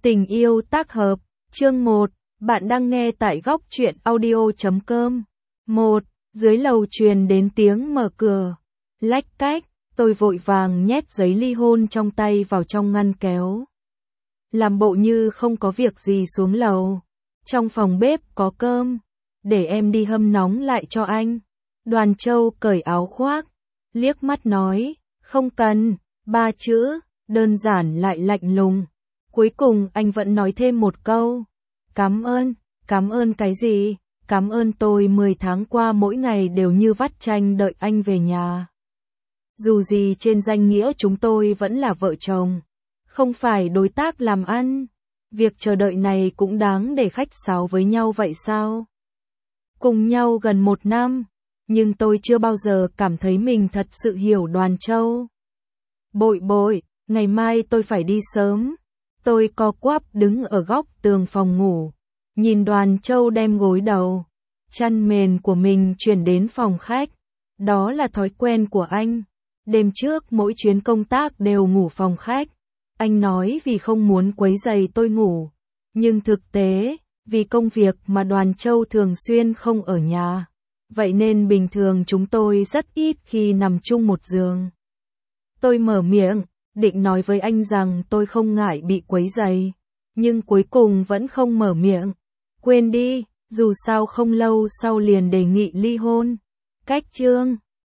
Tình yêu tác hợp, chương 1, bạn đang nghe tại góc truyện audio.com. 1. Dưới lầu truyền đến tiếng mở cửa. Lách cách, tôi vội vàng nhét giấy ly hôn trong tay vào trong ngăn kéo. Làm bộ như không có việc gì xuống lầu. Trong phòng bếp có cơm, để em đi hâm nóng lại cho anh. Đoàn Châu cởi áo khoác, liếc mắt nói, không cần, 3 chữ, đơn giản lại lạnh lùng. Cuối cùng anh vẫn nói thêm một câu, cảm ơn cái gì, cảm ơn tôi 10 tháng qua mỗi ngày đều như vắt chanh đợi anh về nhà. Dù gì trên danh nghĩa chúng tôi vẫn là vợ chồng, không phải đối tác làm ăn, việc chờ đợi này cũng đáng để khách sáo với nhau vậy sao? Cùng nhau gần 1 năm, nhưng tôi chưa bao giờ cảm thấy mình thật sự hiểu Đoàn Châu. Bội, ngày mai tôi phải đi sớm. Tôi co quắp đứng ở góc tường phòng ngủ, nhìn Đoàn Châu đem gối đầu, chăn mền của mình chuyển đến phòng khách. Đó là thói quen của anh. Đêm trước mỗi chuyến công tác đều ngủ phòng khách. Anh nói vì không muốn quấy rầy tôi ngủ, nhưng thực tế, vì công việc mà Đoàn Châu thường xuyên không ở nhà. Vậy nên bình thường chúng tôi rất ít khi nằm chung một giường. Tôi mở miệng, định nói với anh rằng tôi không ngại bị quấy rầy, nhưng cuối cùng vẫn không mở miệng. Quên đi, dù sao không lâu sau liền đề nghị ly hôn. Cách chương